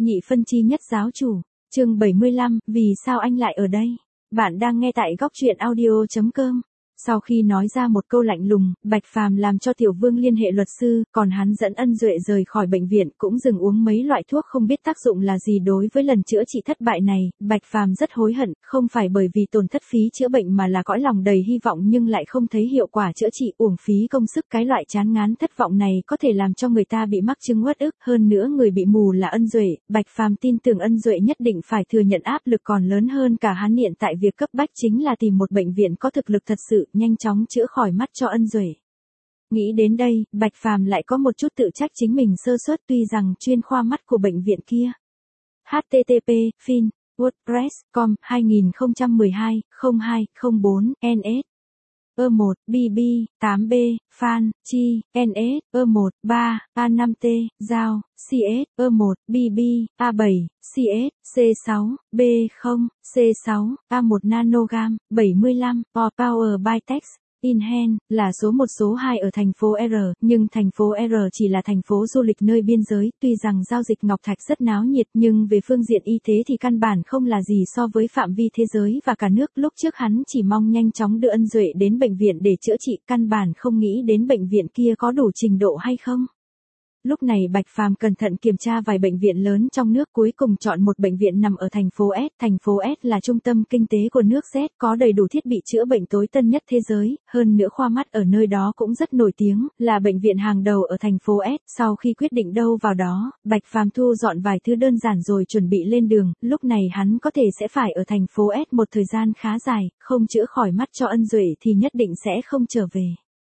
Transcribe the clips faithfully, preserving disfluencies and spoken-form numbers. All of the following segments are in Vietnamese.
Nhị phân chi nhất giáo chủ, chương bảy mươi lăm, vì sao anh lại ở đây? Bạn đang nghe tại góc truyện audio chấm com. Sau khi nói ra một câu lạnh lùng, Bạch Phàm làm cho Tiểu Vương liên hệ luật sư, còn hắn dẫn Ân Duệ rời khỏi bệnh viện, cũng dừng uống mấy loại thuốc không biết tác dụng là gì. Đối với lần chữa trị thất bại này, Bạch Phàm rất hối hận, không phải bởi vì tổn thất phí chữa bệnh mà là cõi lòng đầy hy vọng nhưng lại không thấy hiệu quả chữa trị, uổng phí công sức. Cái loại chán ngán thất vọng này có thể làm cho người ta bị mắc chứng uất ức, hơn nữa người bị mù là Ân Duệ. Bạch Phàm tin tưởng Ân Duệ nhất định phải thừa nhận áp lực còn lớn hơn cả hắn. Hiện tại việc cấp bách chính là tìm một bệnh viện có thực lực thật sự, nhanh chóng chữa khỏi mắt cho Ân Duệ. Nghĩ đến đây, Bạch Phàm lại có một chút tự trách chính mình sơ suất, tuy rằng chuyên khoa mắt của bệnh viện kia. H T T P, Fin, WordPress, com, hai không một hai, không hai không bốn, N S. E một, B B, tám B, Fan, Chi, N S, E một, ba, A năm T, Giao, C S, E một, B B, A bảy, C S, C sáu, B không, C sáu, A một Nanogam, bảy mươi lăm, or Power by Text. Inhen, là số một số hai ở thành phố R, nhưng thành phố R chỉ là thành phố du lịch nơi biên giới, tuy rằng giao dịch ngọc thạch rất náo nhiệt nhưng về phương diện y tế thì căn bản không là gì so với phạm vi thế giới và cả nước. Lúc trước hắn chỉ mong nhanh chóng đưa Ân Duệ đến bệnh viện để chữa trị, căn bản không nghĩ đến bệnh viện kia có đủ trình độ hay không. Lúc này Bạch Phàm cẩn thận kiểm tra vài bệnh viện lớn trong nước, cuối cùng chọn một bệnh viện nằm ở thành phố S. Thành phố S là trung tâm kinh tế của nước Z, có đầy đủ thiết bị chữa bệnh tối tân nhất thế giới, hơn nữa khoa mắt ở nơi đó cũng rất nổi tiếng, là bệnh viện hàng đầu ở thành phố S. Sau khi quyết định đâu vào đó, Bạch Phàm thu dọn vài thứ đơn giản rồi chuẩn bị lên đường. Lúc này hắn có thể sẽ phải ở thành phố S một thời gian khá dài, không chữa khỏi mắt cho Ân Duệ thì nhất định sẽ không trở về.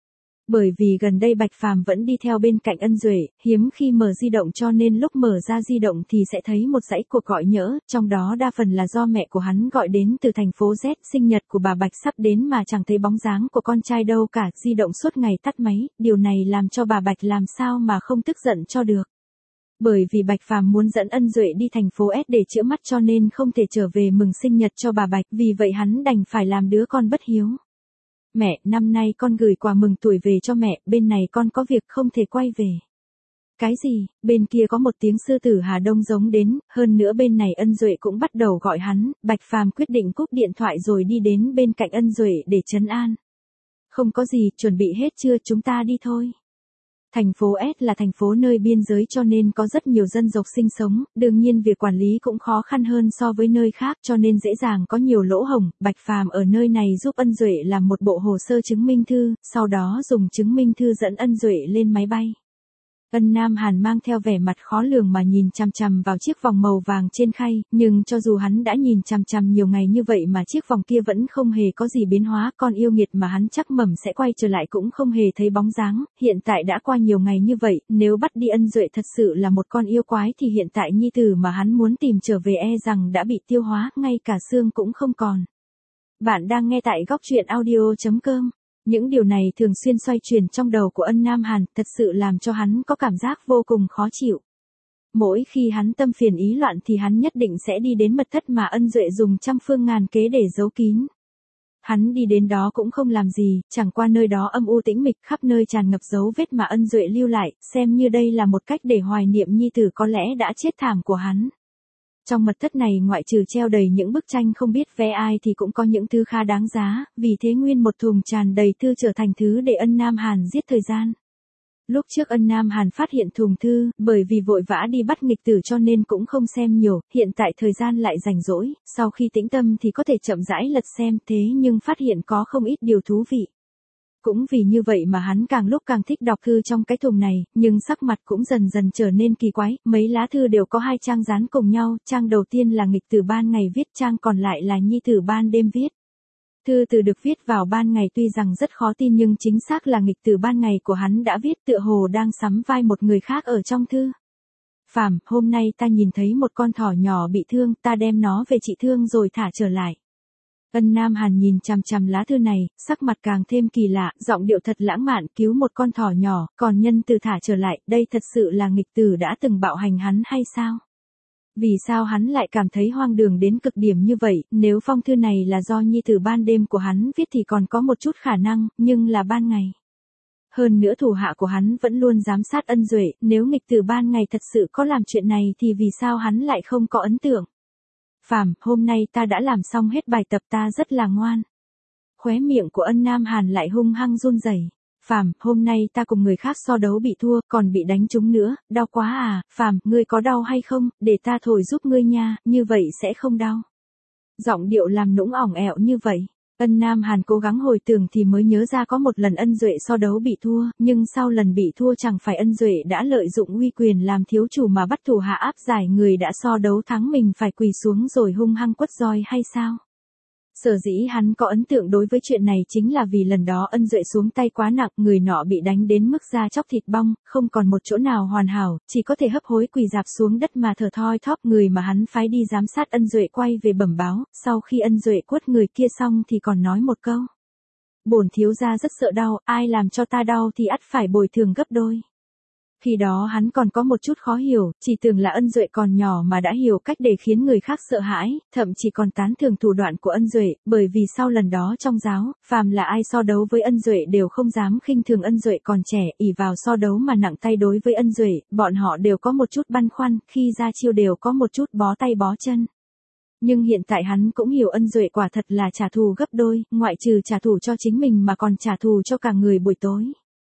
Bởi vì gần đây Bạch Phàm vẫn đi theo bên cạnh Ân Duệ, hiếm khi mở di động cho nên lúc mở ra di động thì sẽ thấy một dãy cuộc gọi nhỡ, trong đó đa phần là do mẹ của hắn gọi đến từ thành phố Z. Sinh nhật của bà Bạch sắp đến mà chẳng thấy bóng dáng của con trai đâu cả, di động suốt ngày tắt máy, điều này làm cho bà Bạch làm sao mà không tức giận cho được. Bởi vì Bạch Phàm muốn dẫn Ân Duệ đi thành phố S để chữa mắt cho nên không thể trở về mừng sinh nhật cho bà Bạch, vì vậy hắn đành phải làm đứa con bất hiếu. Mẹ, năm nay con gửi quà mừng tuổi về cho mẹ, bên này con có việc không thể quay về. Cái gì? Bên kia có một tiếng sư tử Hà Đông giống đến, hơn nữa bên này Ân Duệ cũng bắt đầu gọi hắn. Bạch Phàm quyết định cúp điện thoại rồi đi đến bên cạnh Ân Duệ để trấn an. Không có gì, chuẩn bị hết chưa, chúng ta đi thôi. Thành phố S là thành phố nơi biên giới cho nên có rất nhiều dân tộc sinh sống, đương nhiên việc quản lý cũng khó khăn hơn so với nơi khác cho nên dễ dàng có nhiều lỗ hổng. Bạch Phàm ở nơi này giúp Ân Duệ làm một bộ hồ sơ chứng minh thư, sau đó dùng chứng minh thư dẫn Ân Duệ lên máy bay. Ân Nam Hàn mang theo vẻ mặt khó lường mà nhìn chằm chằm vào chiếc vòng màu vàng trên khay, nhưng cho dù hắn đã nhìn chằm chằm nhiều ngày như vậy mà chiếc vòng kia vẫn không hề có gì biến hóa, con yêu nghiệt mà hắn chắc mẩm sẽ quay trở lại cũng không hề thấy bóng dáng. Hiện tại đã qua nhiều ngày như vậy, nếu bắt đi Ân Duệ thật sự là một con yêu quái thì hiện tại nhi tử mà hắn muốn tìm trở về e rằng đã bị tiêu hóa, ngay cả xương cũng không còn. Bạn đang nghe tại góc truyện audio chấm com. Những điều này thường xuyên xoay chuyển trong đầu của Ân Nam Hàn, thật sự làm cho hắn có cảm giác vô cùng khó chịu. Mỗi khi hắn tâm phiền ý loạn thì hắn nhất định sẽ đi đến mật thất mà Ân Duệ dùng trăm phương ngàn kế để giấu kín. Hắn đi đến đó cũng không làm gì, chẳng qua nơi đó âm u tĩnh mịch, khắp nơi tràn ngập dấu vết mà Ân Duệ lưu lại, xem như đây là một cách để hoài niệm nhi tử có lẽ đã chết thảm của hắn. Trong mật thất này ngoại trừ treo đầy những bức tranh không biết vẽ ai thì cũng có những thứ khá đáng giá, vì thế nguyên một thùng tràn đầy thư trở thành thứ để Ân Nam Hàn giết thời gian. Lúc trước Ân Nam Hàn phát hiện thùng thư, bởi vì vội vã đi bắt nghịch tử cho nên cũng không xem nhiều, hiện tại thời gian lại rảnh rỗi, sau khi tĩnh tâm thì có thể chậm rãi lật xem, thế nhưng phát hiện có không ít điều thú vị. Cũng vì như vậy mà hắn càng lúc càng thích đọc thư trong cái thùng này, nhưng sắc mặt cũng dần dần trở nên kỳ quái, mấy lá thư đều có hai trang dán cùng nhau, trang đầu tiên là nghịch tử ban ngày viết, trang còn lại là nhi tử ban đêm viết. Thư từ được viết vào ban ngày tuy rằng rất khó tin nhưng chính xác là nghịch tử ban ngày của hắn đã viết, tựa hồ đang sắm vai một người khác ở trong thư. Phàm, hôm nay ta nhìn thấy một con thỏ nhỏ bị thương, ta đem nó về trị thương rồi thả trở lại. Ân Nam Hàn nhìn chằm chằm lá thư này, sắc mặt càng thêm kỳ lạ, giọng điệu thật lãng mạn, cứu một con thỏ nhỏ, còn nhân từ thả trở lại, đây thật sự là nghịch tử đã từng bạo hành hắn hay sao? Vì sao hắn lại cảm thấy hoang đường đến cực điểm như vậy, nếu phong thư này là do nhi tử ban đêm của hắn viết thì còn có một chút khả năng, nhưng là ban ngày. Hơn nữa thủ hạ của hắn vẫn luôn giám sát Ân Duệ, nếu nghịch tử ban ngày thật sự có làm chuyện này thì vì sao hắn lại không có ấn tượng. Phàm, hôm nay ta đã làm xong hết bài tập, ta rất là ngoan. Khóe miệng của Ân Nam Hàn lại hung hăng run rẩy. Phàm, hôm nay ta cùng người khác so đấu bị thua, còn bị đánh trúng nữa, đau quá à, Phàm, ngươi có đau hay không, để ta thổi giúp ngươi nha, như vậy sẽ không đau. Giọng điệu làm nũng ỏng ẹo như vậy. Ân Nam Hàn cố gắng hồi tưởng thì mới nhớ ra có một lần Ân Duệ so đấu bị thua, nhưng sau lần bị thua chẳng phải Ân Duệ đã lợi dụng uy quyền làm thiếu chủ mà bắt thủ hạ áp giải người đã so đấu thắng mình phải quỳ xuống rồi hung hăng quất roi hay sao? Sở dĩ hắn có ấn tượng đối với chuyện này chính là vì lần đó Ân Duệ xuống tay quá nặng, người nọ bị đánh đến mức da chóc thịt bong, không còn một chỗ nào hoàn hảo, chỉ có thể hấp hối quỳ dạp xuống đất mà thở thoi thóp. Người mà hắn phái đi giám sát Ân Duệ quay về bẩm báo, sau khi Ân Duệ quất người kia xong thì còn nói một câu. Bổn thiếu gia rất sợ đau, ai làm cho ta đau thì ắt phải bồi thường gấp đôi. Khi đó hắn còn có một chút khó hiểu, chỉ tưởng là Ân Duệ còn nhỏ mà đã hiểu cách để khiến người khác sợ hãi, thậm chí còn tán thưởng thủ đoạn của Ân Duệ, bởi vì sau lần đó trong giáo, phàm là ai so đấu với Ân Duệ đều không dám khinh thường Ân Duệ còn trẻ, ỷ vào so đấu mà nặng tay đối với Ân Duệ, bọn họ đều có một chút băn khoăn, khi ra chiêu đều có một chút bó tay bó chân. Nhưng hiện tại hắn cũng hiểu Ân Duệ quả thật là trả thù gấp đôi, ngoại trừ trả thù cho chính mình mà còn trả thù cho cả người buổi tối.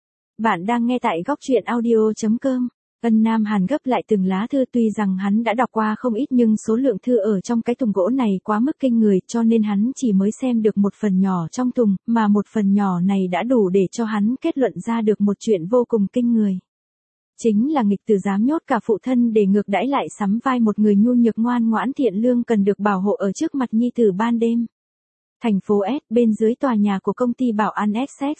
Bạn đang nghe tại góc truyện audio chấm com. Ân Nam Hàn gấp lại từng lá thư, tuy rằng hắn đã đọc qua không ít nhưng số lượng thư ở trong cái thùng gỗ này quá mức kinh người cho nên hắn chỉ mới xem được một phần nhỏ trong thùng, mà một phần nhỏ này đã đủ để cho hắn kết luận ra được một chuyện vô cùng kinh người. Chính là nghịch tử dám nhốt cả phụ thân để ngược đãi lại sắm vai một người nhu nhược ngoan ngoãn thiện lương cần được bảo hộ ở trước mặt nhi tử ban đêm. Thành phố S, bên dưới tòa nhà của công ty bảo an Essex.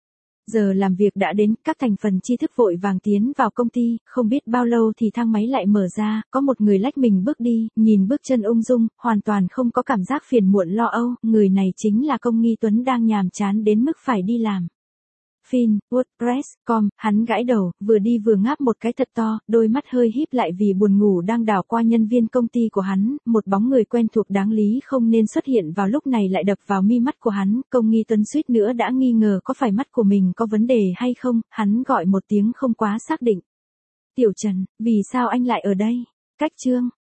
Giờ làm việc đã đến, các thành phần tri thức vội vàng tiến vào công ty, không biết bao lâu thì thang máy lại mở ra, có một người lách mình bước đi, nhìn bước chân ung dung, hoàn toàn không có cảm giác phiền muộn lo âu, người này chính là Công Nghi Tuấn đang nhàm chán đến mức phải đi làm. Fin, WordPress chấm com, hắn gãi đầu, vừa đi vừa ngáp một cái thật to, đôi mắt hơi híp lại vì buồn ngủ đang đảo qua nhân viên công ty của hắn, một bóng người quen thuộc đáng lý không nên xuất hiện vào lúc này lại đập vào mi mắt của hắn, Công Nghi Tuấn suýt nữa đã nghi ngờ có phải mắt của mình có vấn đề hay không, hắn gọi một tiếng không quá xác định. Tiểu Trần, vì sao anh lại ở đây? Cách chương